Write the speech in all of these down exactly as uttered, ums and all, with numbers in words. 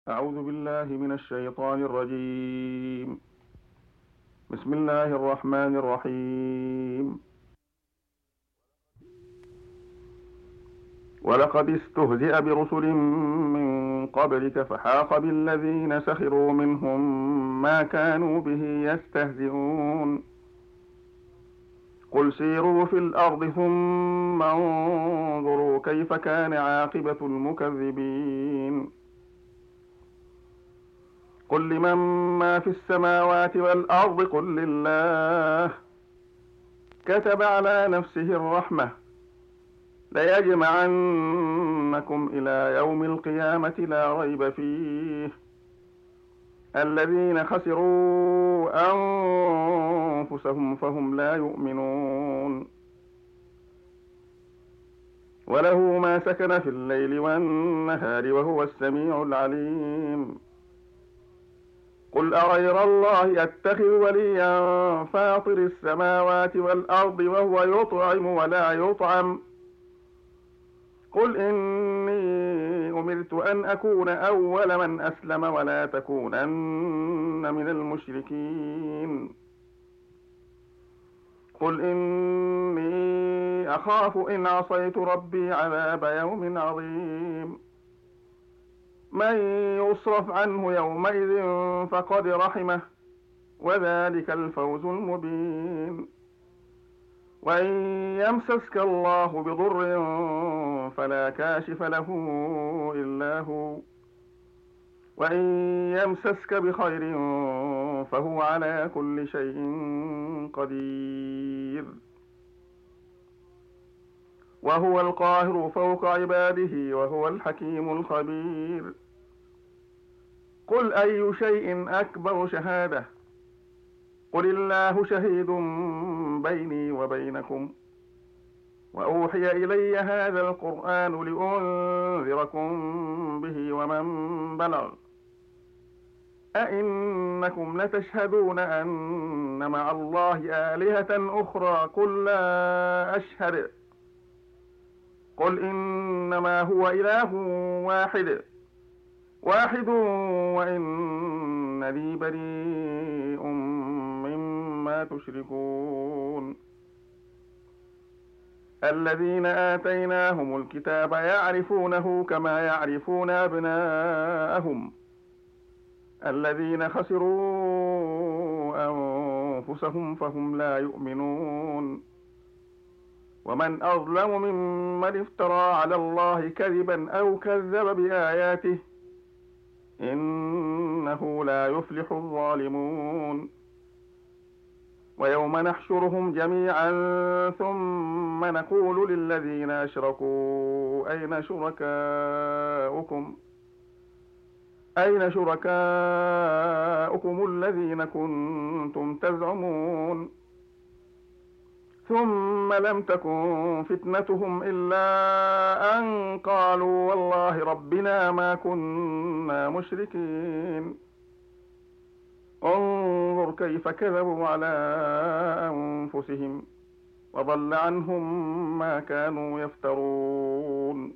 أعوذ بالله من الشيطان الرجيم. بسم الله الرحمن الرحيم. ولقد استهزئ برسل من قبلك فحاق بالذين سخروا منهم ما كانوا به يستهزئون. قل سيروا في الأرض ثم انظروا كيف كان عاقبة المكذبين. قل لمن ما في السماوات والأرض قل لله. كتب على نفسه الرحمة ليجمعنكم إلى يوم القيامة لا ريب فيه. الذين خسروا أنفسهم فهم لا يؤمنون. وله ما سكن في الليل والنهار وهو السميع العليم. قل أغير الله أتخذ وليا فاطر السماوات والأرض وهو يطعم ولا يطعم. قل إني أمرت أن أكون أول من أسلم ولا تكونن من المشركين. قل إني أخاف إن عصيت ربي عذاب يوم عظيم. من يصرف عنه يومئذ فقد رحمه وذلك الفوز المبين. وإن يمسسك الله بضر فلا كاشف له إلا هو، وإن يمسسك بخير فهو على كل شيء قدير. وهو القاهر فوق عباده وهو الحكيم الخبير. قل أي شيء أكبر شهادة قل الله شهيد بيني وبينكم وأوحي إلي هذا القرآن لأنذركم به ومن بلغ. أئنكم لتشهدون أن مع الله آلهة أخرى قل لا أشهد. قل إنما هو إله واحد واحد وإنني بريء مما تشركون. الذين آتيناهم الكتاب يعرفونه كما يعرفون أبناءهم. الذين خسروا أنفسهم فهم لا يؤمنون. ومن أظلم ممن افترى على الله كذبا أو كذب بآياته إنه لا يفلح الظالمون. ويوم نحشرهم جميعا ثم نقول للذين أشركوا أين شركاؤكم أين شركاؤكم الذين كنتم تزعمون. ثم لم تكن فتنتهم إلا أن قالوا والله ربنا ما كنا مشركين. انظر كيف كذبوا على أنفسهم وضل عنهم ما كانوا يفترون.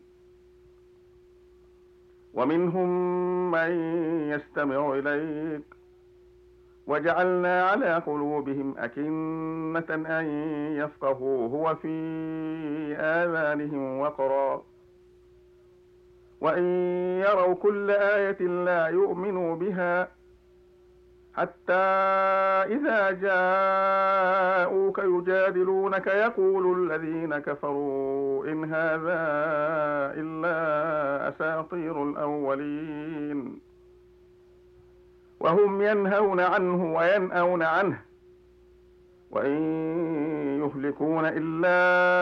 ومنهم من يستمع إليك وجعلنا على قلوبهم أكنة أن يفقهوه وفي آذانهم وقرا وإن يروا كل آية لا يؤمنوا بها حتى إذا جاءوك يجادلونك يقول الذين كفروا إن هذا إلا أساطير الأولين. وهم ينهون عنه وينأون عنه وإن يهلكون إلا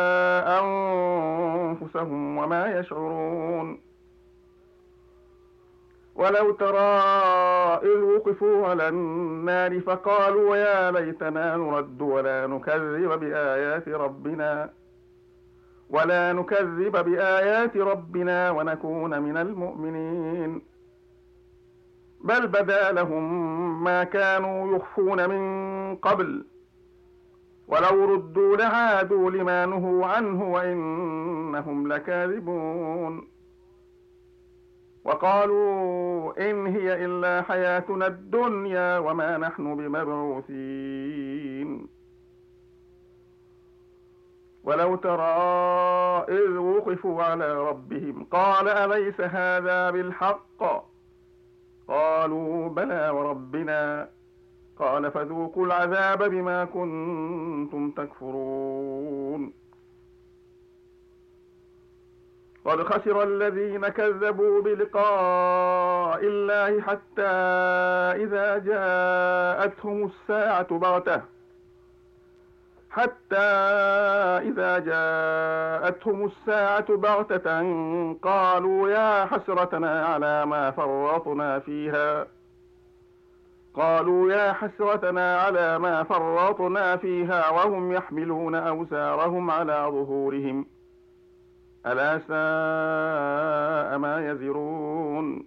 أنفسهم وما يشعرون. ولو ترى إذ وقفوا على النار فقالوا يا ليتنا نرد ولا نكذب بآيات ربنا ولا نكذب بآيات ربنا ونكون من المؤمنين. بل بدا لهم ما كانوا يخفون من قبل ولو ردوا لعادوا لما نهوا عنه وإنهم لكاذبون. وقالوا إن هي إلا حياتنا الدنيا وما نحن بمبعوثين. ولو ترى إذ وقفوا على ربهم قال أليس هذا بالحق؟ قالوا بلى وربنا. قال فذوقوا العذاب بما كنتم تكفرون. قد خسر الذين كذبوا بلقاء الله حتى إذا جاءتهم الساعة بغتة حتى إذا جاءتهم الساعة بغتة قالوا يا حسرتنا على ما فرطنا فيها قالوا يا حسرتنا على ما فرطنا فيها وهم يحملون أوزارهم على ظهورهم ألا ساء ما يزرون.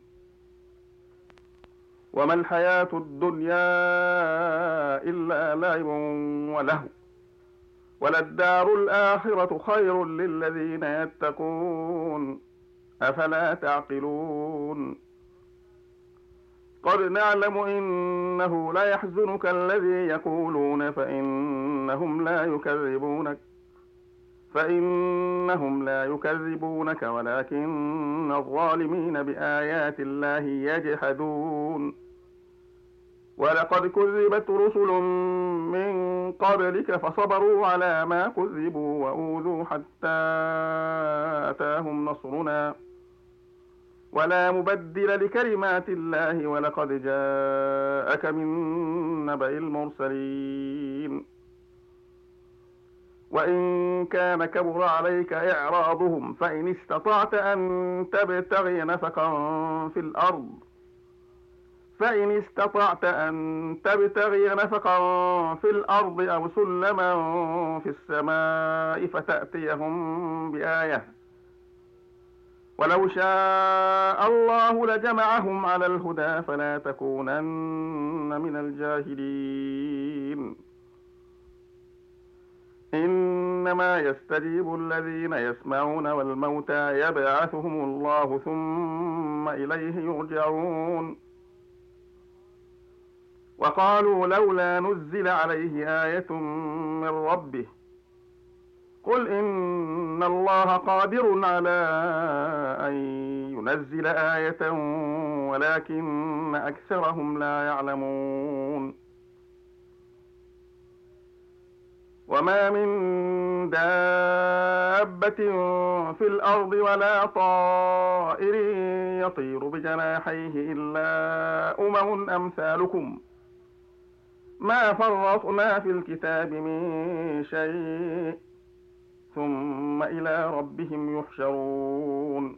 وما الحياة الدنيا إلا لعب ولهو وللدار الآخرة خير للذين يتقون أفلا تعقلون. قد نعلم إنه ليحزنك الذي يقولون فإنهم لا يكذبونك فإنهم لا يكذبونك ولكن الظالمين بآيات الله يجحدون. ولقد كذبت رسل من قبلك فصبروا على ما كذبوا وأوذوا حتى أتاهم نصرنا ولا مبدل لكلمات الله ولقد جاءك من نبأ المرسلين. وإن كان كبر عليك إعراضهم فإن استطعت أن تبتغي نفقا في الأرض فإن استطعت أن تبتغي نفقا في الأرض أو سلما في السماء فتأتيهم بآية ولو شاء الله لجمعهم على الهدى فلا تكونن من الجاهلين. إنما يستجيب الذين يسمعون والموتى يبعثهم الله ثم إليه يرجعون. وقالوا لولا نزل عليه آية من ربه قل إن الله قادر على أن ينزل آية ولكن أكثرهم لا يعلمون. وما من دابة في الأرض ولا طائر يطير بجناحيه إلا أمم أمثالكم ما فرطنا في الكتاب من شيء ثم إلى ربهم يحشرون.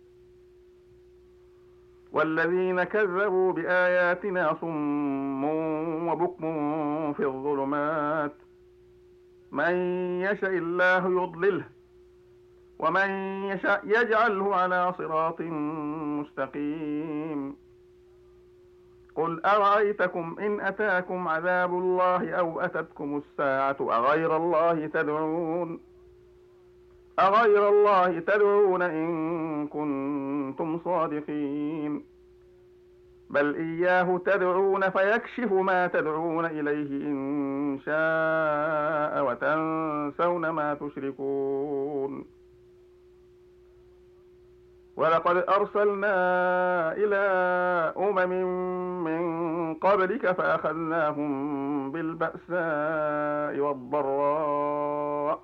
والذين كذبوا بآياتنا صم وبكم في الظلمات من يشاء الله يضلله ومن يشاء يجعله على صراط مستقيم. قل أرأيتكم إن أتاكم عذاب الله أو أتتكم الساعة أغير الله تدعون أغير الله تدعون إن كنتم صادقين بل إياه تدعون فيكشف ما تدعون إليه إن شاء وتنسون ما تشركون. ولقد أرسلنا إلى أمم من قبلك فأخذناهم بالبأساء والضراء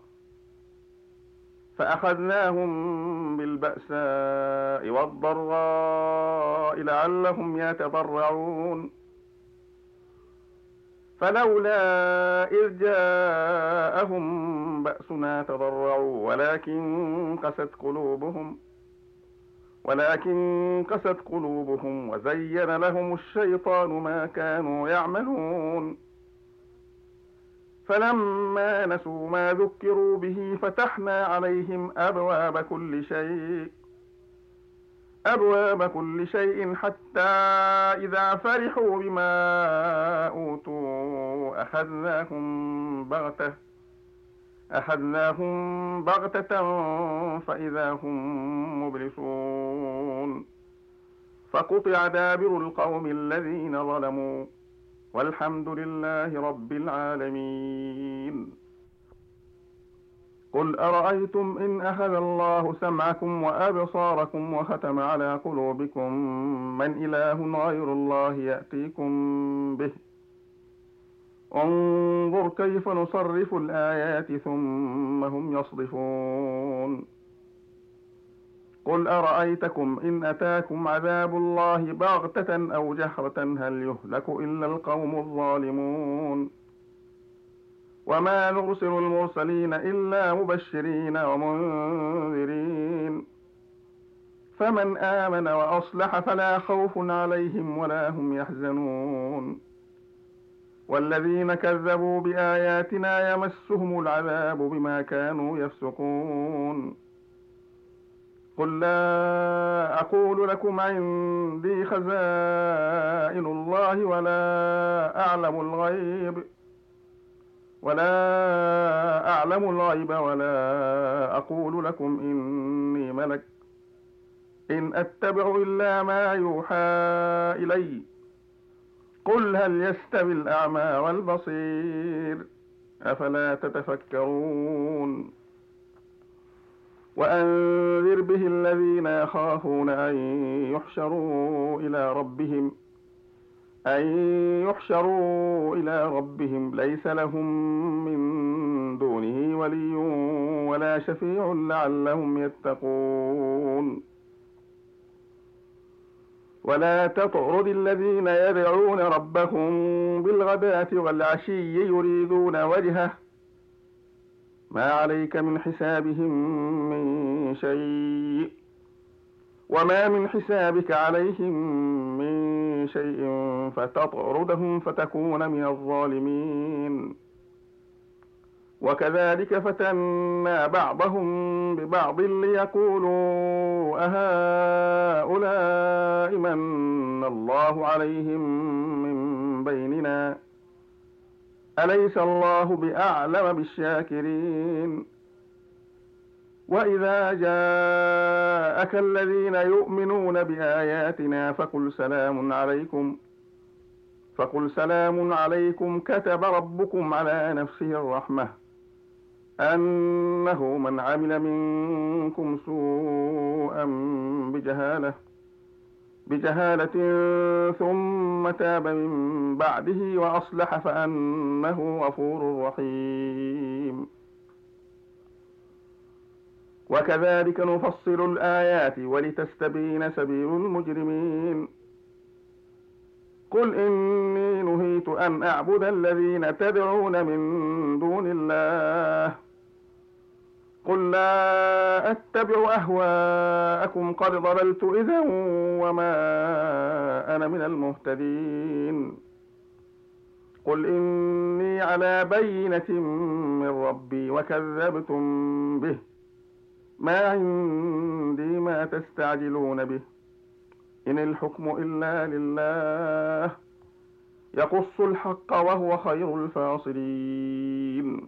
فأخذناهم بالبأساء والضراء لعلهم يتضرعون. فلولا إذ جاءهم بأسنا تضرعوا ولكن قست قلوبهم ولكن قست قلوبهم وزين لهم الشيطان ما كانوا يعملون. فلما نسوا ما ذكروا به فتحنا عليهم أبواب كل شيء أبواب كل شيء حتى إذا فرحوا بما أوتوا أخذناهم بغتة أخذناهم بغتة فإذا هم مبلسون. فقطع دابر القوم الذين ظلموا والحمد لله رب العالمين. قل أرأيتم إن أخذ الله سمعكم وأبصاركم وختم على قلوبكم من إله غير الله يأتيكم به؟ انظر كيف نصرف الآيات ثم هم يصدفون. قل أرأيتكم إن أتاكم عذاب الله بغتة أو جهرة هل يهلك إلا القوم الظالمون؟ وما نرسل المرسلين إلا مبشرين ومنذرين، فمن آمن وأصلح فلا خوف عليهم ولا هم يحزنون، والذين كذبوا بآياتنا يمسهم العذاب بما كانوا يفسقون. قل لا أقول لكم عندي خزائن الله ولا أعلم الغيب ولا أعلم الغيب ولا أقول لكم إني ملك إن أتبع إلا ما يوحى إلي. قل هل يستوي الأعمى والبصير أفلا تتفكرون. وأنذر به الذين يخافون أن يحشروا إلى ربهم أن يحشروا إلى ربهم ليس لهم من دونه ولي ولا شفيع لعلهم يتقون. ولا تطرد الذين يدعون ربهم بالغداة والعشي يريدون وجهه ما عليك من حسابهم من شيء وما من حسابك عليهم من شيء فتطردهم فتكون من الظالمين. وكذلك فتنا بعضهم ببعض ليقولوا أهؤلاء من الله عليهم من بيننا أليس الله بأعلم بالشاكرين. وإذا جاءك الذين يؤمنون بآياتنا فقل سلام عليكم فقل سلام عليكم كتب ربكم على نفسه الرحمة أنه من عمل منكم سوءا بجهالة بجهالة ثم تاب من بعده وأصلح فأنه غفور رحيم. وكذلك نفصل الآيات ولتستبين سبيل المجرمين. قل إني نهيت أن أعبد الذين تدعون من دون الله قل لا أتبع أهواءكم قد ضللت إذا وما أنا من المهتدين. قل إني على بينة من ربي وكذبتم به ما عندي ما تستعجلون به إن الحكم إلا لله يقص الحق وهو خير الفاصلين.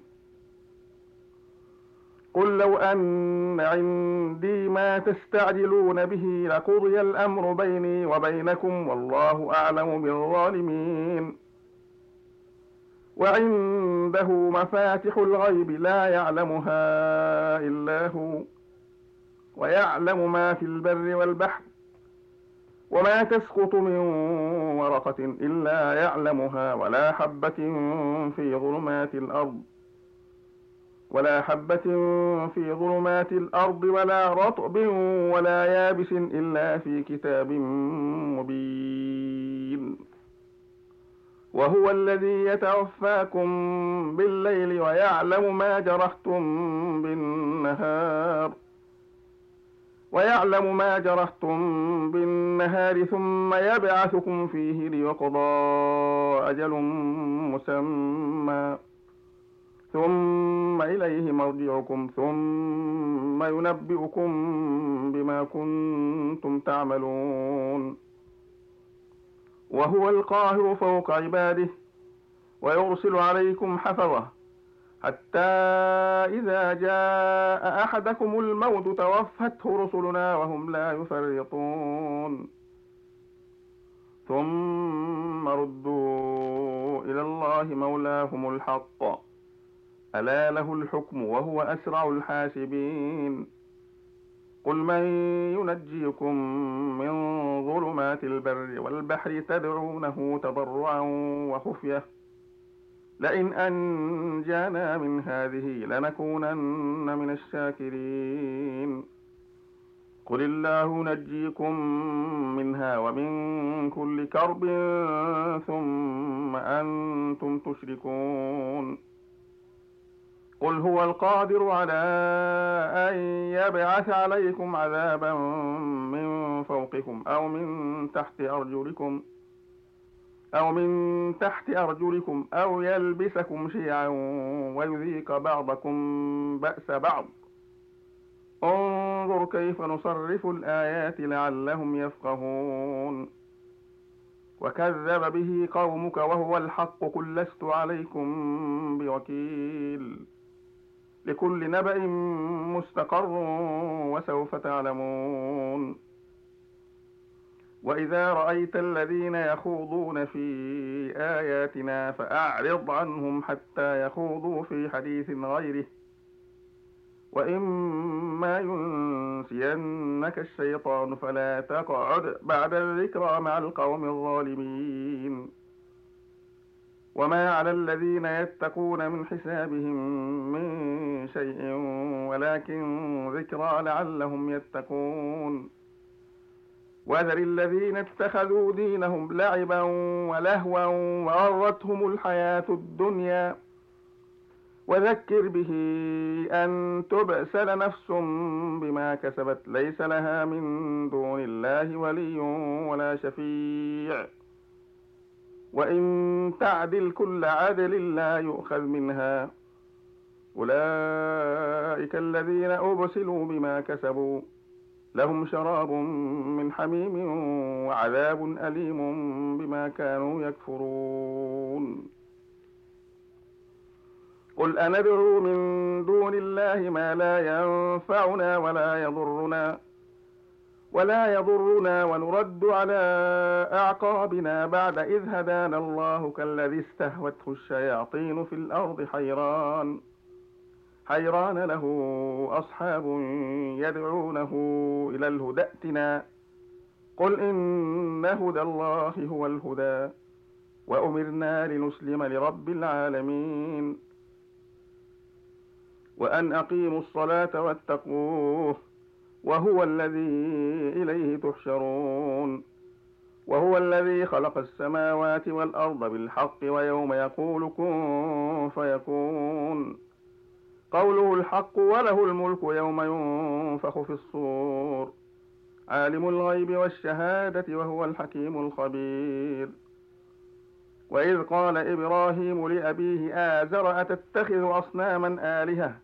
قل لو أن عندي ما تستعجلون به لقضي الأمر بيني وبينكم والله أعلم بالظالمين. وعنده مفاتح الغيب لا يعلمها إلا هو ويعلم ما في البر والبحر وما تسقط من ورقة إلا يعلمها ولا حبة في ظلمات الأرض ولا حبة في ظلمات الأرض ولا رطب ولا يابس إلا في كتاب مبين. وهو الذي يتوفاكم بالليل ويعلم ما جرحتم بالنهار ويعلم ما جرحتم بالنهار ثم يبعثكم فيه ليقضى أجل مسمى ثم إليه مرجعكم ثم ينبئكم بما كنتم تعملون. وهو القاهر فوق عباده ويرسل عليكم حفظة حتى إذا جاء أحدكم الموت توفته رسلنا وهم لا يفرطون. ثم ردوا إلى الله مولاهم الحق ألا له الحكم وهو أسرع الحاسبين قل من ينجيكم من ظلمات البر والبحر تدعونه تضرعا وخفية لئن أنجانا من هذه لنكونن من الشاكرين قل الله ينجيكم منها ومن كل كرب ثم أنتم تشركون قل هو القادر على أن يبعث عليكم عذابا من فوقكم أو من تحت أرجلكم أو من تحت أرجلكم أو يلبسكم شيعا ويذيق بعضكم بأس بعض انظر كيف نصرف الآيات لعلهم يفقهون وكذب به قومك وهو الحق قل لست عليكم بوكيل لكل نبأ مستقر وسوف تعلمون وإذا رأيت الذين يخوضون في آياتنا فأعرض عنهم حتى يخوضوا في حديث غيره وإما ينسينك الشيطان فلا تقعد بعد الذكرى مع القوم الظالمين وما على الذين يتقون من حسابهم من شيء ولكن ذكرى لعلهم يتقون وذر الذين اتخذوا دينهم لعبا ولهوا وغرتهم الحياة الدنيا وذكر به أن تبسل نفس بما كسبت ليس لها من دون الله ولي ولا شفيع وإن تعدل كل عدل لا يؤخذ منها أولئك الذين أبسلوا بما كسبوا لهم شراب من حميم وعذاب أليم بما كانوا يكفرون قل أندعو من دون الله ما لا ينفعنا ولا يضرنا ولا يضرنا ونرد على أعقابنا بعد إذ هدانا الله كالذي استهوته الشياطين في الأرض حيران حيران له أصحاب يدعونه إلى الهدى ائتنا قل إن هدى الله هو الهدى وأمرنا لنسلم لرب العالمين وأن أقيموا الصلاة واتقوه وهو الذي إليه تحشرون وهو الذي خلق السماوات والأرض بالحق ويوم يقول كن فيكون قوله الحق وله الملك يوم ينفخ في الصور عالم الغيب والشهادة وهو الحكيم الخبير وإذ قال إبراهيم لأبيه آزر أتتخذ أصناما آلهة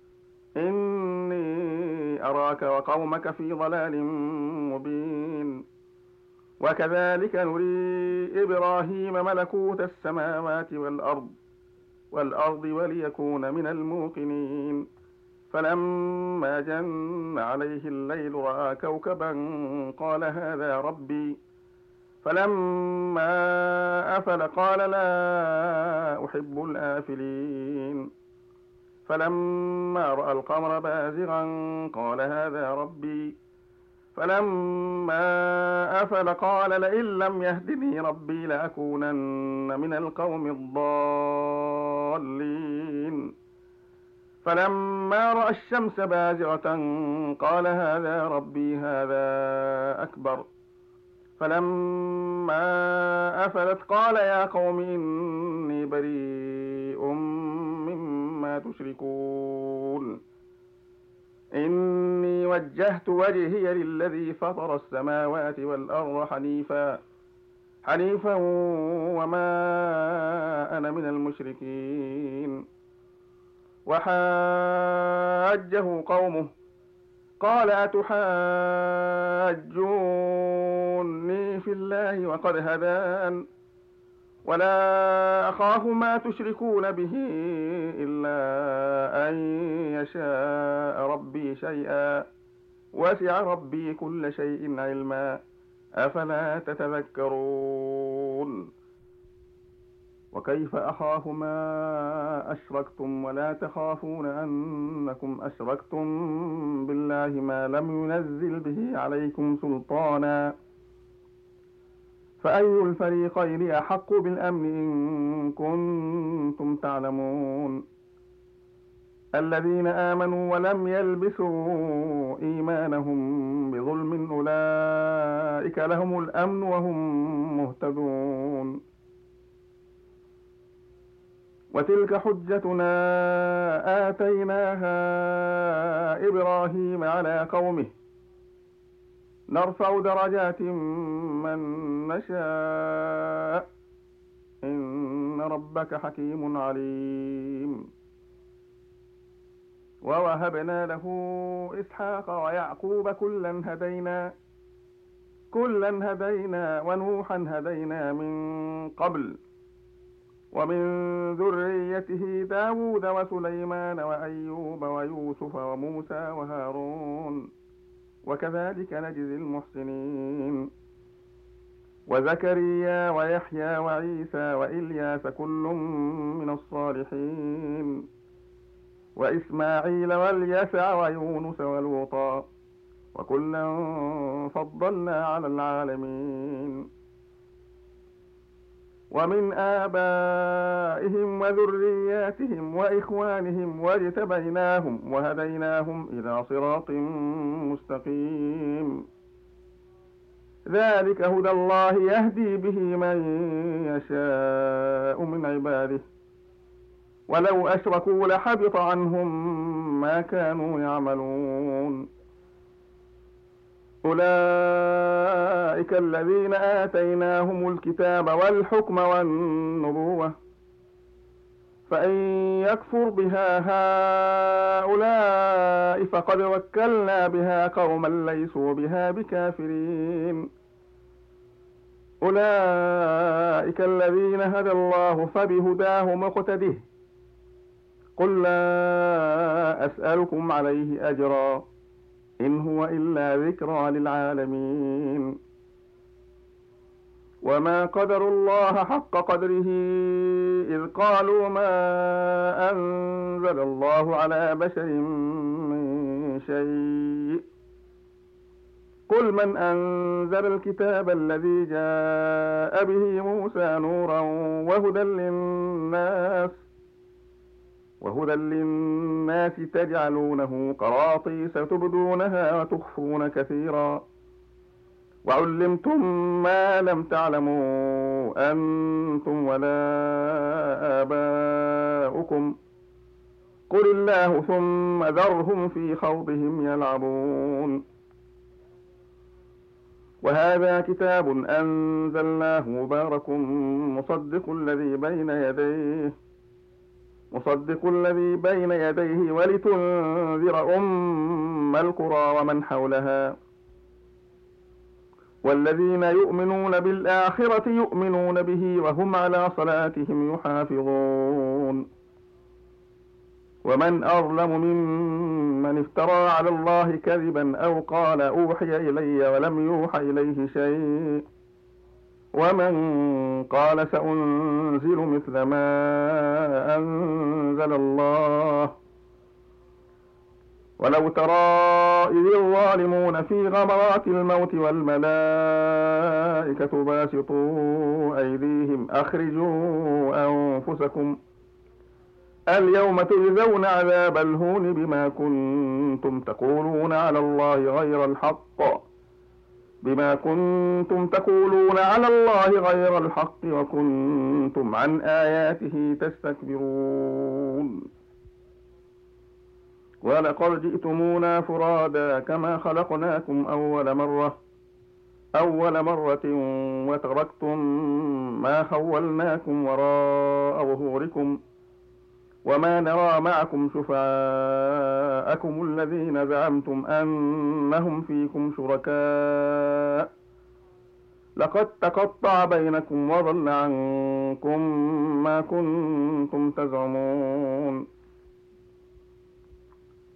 إني أراك وقومك في ضلال مبين وكذلك نري إبراهيم ملكوت السماوات والأرض والأرض وليكون من الموقنين فلما جن عليه الليل رأى كوكبا قال هذا ربي فلما أفل قال لا أحب الآفلين فلما رأى القمر بازغا قال هذا ربي فلما أفل قال لئن لم يهدني ربي لأكونن من القوم الضالين فلما رأى الشمس بازغة قال هذا ربي هذا أكبر فلما أفلت قال يا قوم إني بريء مما تشركون إني وجهت وجهي للذي فطر السماوات والأرض حنيفا حنيفا وما أنا من المشركين وحاجه قومه قال أتحاجوني في الله وقد هدان ولا أخاف ما تشركون به إلا أن يشاء ربي شيئا وسع ربي كل شيء علما أفلا تتذكرون وكيف أخاف ما أشركتم ولا تخافون أنكم أشركتم بالله ما لم ينزل به عليكم سلطانا فأي الفريقين أحق بالأمن إن كنتم تعلمون الذين آمنوا ولم يلبسوا إيمانهم بظلم أولئك لهم الأمن وهم مهتدون وتلك حجتنا آتيناها إبراهيم على قومه نرفع درجات من نشاء إن ربك حكيم عليم ووهبنا له إسحاق ويعقوب كلا هدينا كلا هدينا ونوحا هدينا من قبل ومن ذريته داود وسليمان وأيوب ويوسف وموسى وهارون وكذلك نجزي المحسنين وزكريا ويحيى وعيسى وإلياس كل من الصالحين وإسماعيل واليسع ويونس ولوطا وكلا فضلنا على العالمين ومن آبائهم وذرياتهم وإخوانهم واجتبيناهم وهديناهم إلى صراط مستقيم ذلك هدى الله يهدي به من يشاء من عباده ولو أشركوا لحبط عنهم ما كانوا يعملون أولئك الذين آتيناهم الكتاب والحكم والنبوة فإن يكفر بها هؤلاء فقد وكلنا بها قوما ليسوا بها بكافرين أولئك الذين هدى الله فبهداه مقتده قل لا أسألكم عليه أجرا إن هو إلا ذكرى للعالمين وما قدروا الله حق قدره إذ قالوا ما أنزل الله على بشر من شيء قل من أنزل الكتاب الذي جاء به موسى نورا وهدى للناس وهدى للناس تجعلونه قراطيس تبدونها وتخفون كثيرا وعلمتم ما لم تعلموا أنتم ولا آباؤكم قل الله ثم ذرهم في خوضهم يلعبون وهذا كتاب أنزلناه مبارك مصدق الذي بين يديه مصدق الذي بين يديه ولتنذر أم القرى ومن حولها والذين يؤمنون بالآخرة يؤمنون به وهم على صلاتهم يحافظون ومن أظلم ممن افترى على الله كذبا أو قال أوحي إلي ولم يوحى إليه شيء ومن قال سأنزل مثل ما أنزل الله ولو ترى إذ الظالمون في غمرات الموت والملائكة باسطوا أيديهم أخرجوا أنفسكم اليوم تجزون عذاب الهون بما كنتم تقولون على الله غير الحق بما كنتم تقولون على الله غير الحق وكنتم عن آياته تستكبرون ولقد جئتمونا فرادا كما خلقناكم أول مرة أول مرة وتركتم ما خولناكم وراء ظهوركم وما نرى معكم شفعاءكم الذين زعمتم أنهم فيكم شركاء لقد تقطع بينكم وضل عنكم ما كنتم تزعمون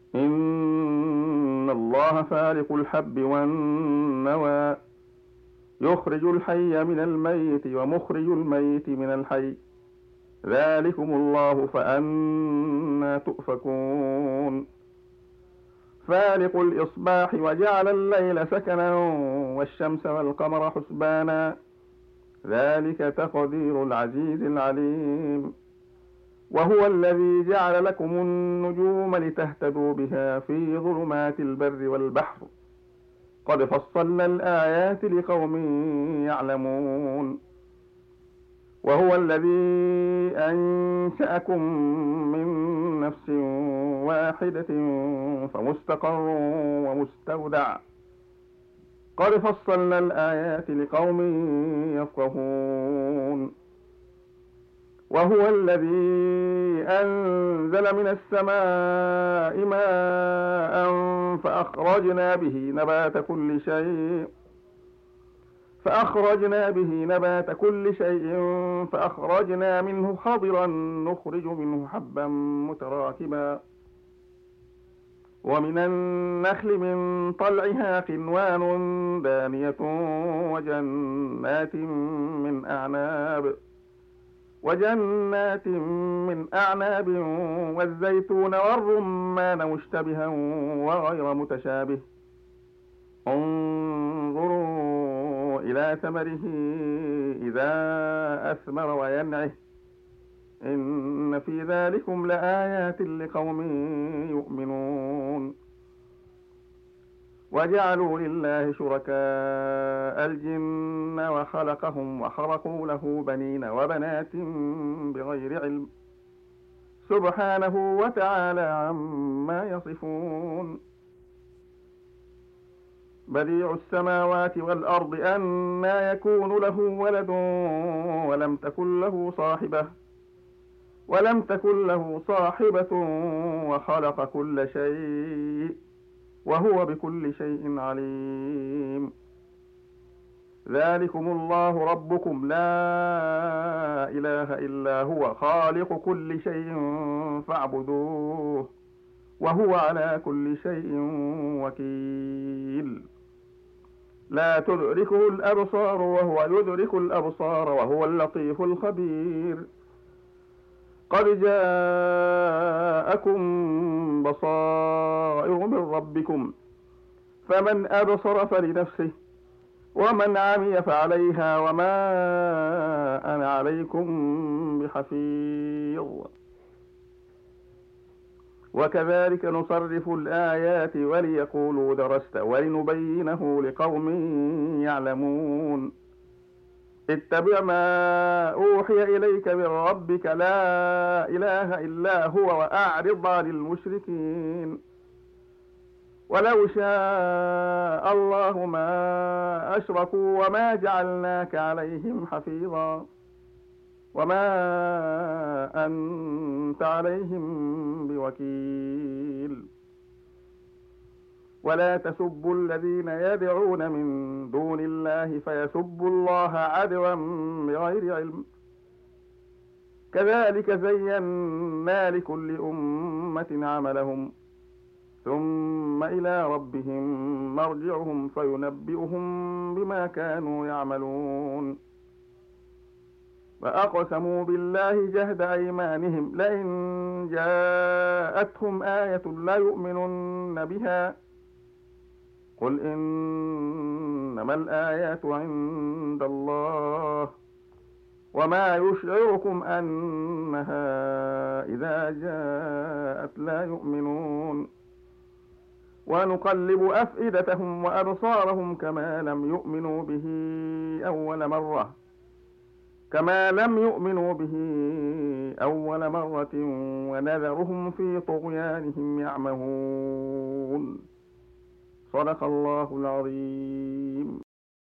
إن الله فالق الحب والنوى يخرج الحي من الميت ومخرج الميت من الحي، ذلكم الله فأنى تؤفكون. فالق الإصباح وجعل الليل سكنا والشمس والقمر حسبانا، ذلك تقدير العزيز العليم. وهو الذي جعل لكم النجوم لتهتدوا بها في ظلمات البر والبحر، قد فصلنا الآيات لقوم يعلمون. وهو الذي أنشأكم من نفس واحدة فمستقر ومستودع، قد فصلنا الآيات لقوم يفقهون. وهو الذي أنزل من السماء ماء فأخرجنا به نبات كل شيء فأخرجنا به نبات كل شيء فأخرجنا منه خضرا نخرج منه حبا متراكبا، ومن النخل من طلعها قنوان دانية وجنات من أعناب وجنات من أعناب والزيتون والرمان مشتبها وغير متشابه، انظروا إلى ثمره إذا أثمر وينعه، إن في ذلكم لآيات لقوم يؤمنون. وجعلوا لله شركاء الجن وخلقهم وخرقوا له بنين وبنات بغير علم، سبحانه وتعالى عما يصفون. بديع السماوات والأرض أنى يكون له ولد ولم تكن له صاحبة ولم تكن له صاحبة وخلق كل شيء وهو بكل شيء عليم. ذلكم الله ربكم لا إله إلا هو خالق كل شيء فاعبدوه وهو على كل شيء وكيل. لا تدركه الأبصار وهو يدرك الأبصار وهو اللطيف الخبير. قد جاءكم بصائر من ربكم، فمن أبصر فلنفسه ومن عمي فعليها وما أنا عليكم بحفيظ. وكذلك نصرف الآيات وليقولوا درست ولنبينه لقوم يعلمون. اتبع ما أوحي إليك من ربك لا إله إلا هو وأعرض عن المشركين. ولو شاء الله ما أشركوا وما جعلناك عليهم حفيظا وما أنت عليهم بوكيل. ولا تسبوا الذين يدعون من دون الله فيسبوا الله عدوا بغير علم، كذلك زينا لكل أمة عملهم ثم إلى ربهم مرجعهم فينبئهم بما كانوا يعملون. وأقسموا بالله جهد أيمانهم لئن جاءتهم آية ليؤمنن بها، قل إنما الآيات عند الله وما يشعركم أنها إذا جاءت لا يؤمنون. ونقلب أفئدتهم وأبصارهم كما لم يؤمنوا به أول مرة كما لم يؤمنوا به أول مرة ونذرهم في طغيانهم يعمهون. صدق الله العظيم.